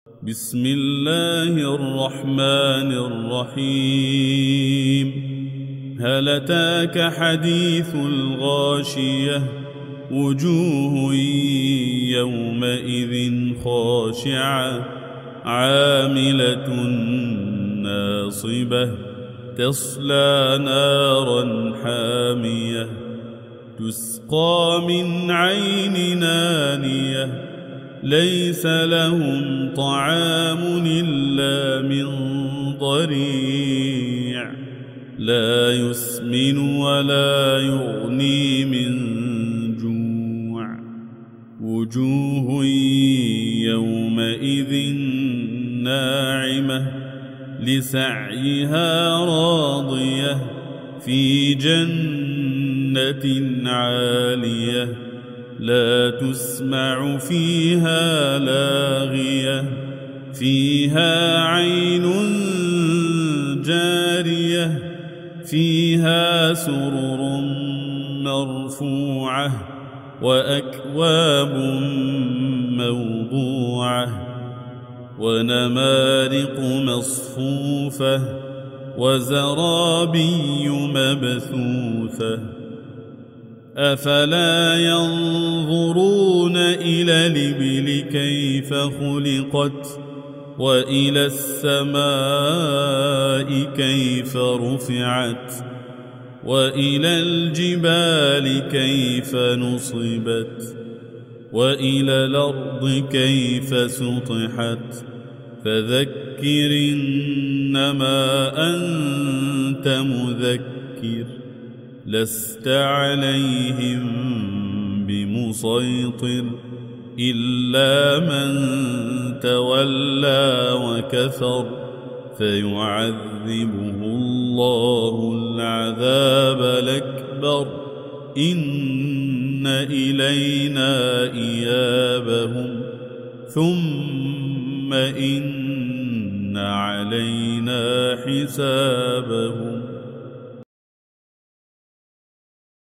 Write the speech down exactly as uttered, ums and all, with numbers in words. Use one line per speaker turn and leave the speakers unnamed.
بسم الله الرحمن الرحيم هل أتاك حديث الغاشية وجوه يومئذ خاشعة عاملة ناصبة تصلى نارا حامية تسقى من عين نانية ليس لهم طعام إلا من ضريع لا يسمن ولا يغني من جوع وجوه يومئذ ناعمة لسعيها راضية في جنة عالية لا تسمع فيها لاغية فيها عين جارية فيها سرر مرفوعة وأكواب موضوعة ونمارق مصفوفة وزرابي مبثوثة أفلا ينظرون إلى الإبل كيف خلقت وإلى السماء كيف رفعت وإلى الجبال كيف نصبت وإلى الأرض كيف سطحت فذكر إنما أنت مذكر لست عليهم بمسيطر إلا من تولى وكفر فيعذبه الله العذاب الأكبر إن إلينا إيابهم ثم إن علينا حسابهم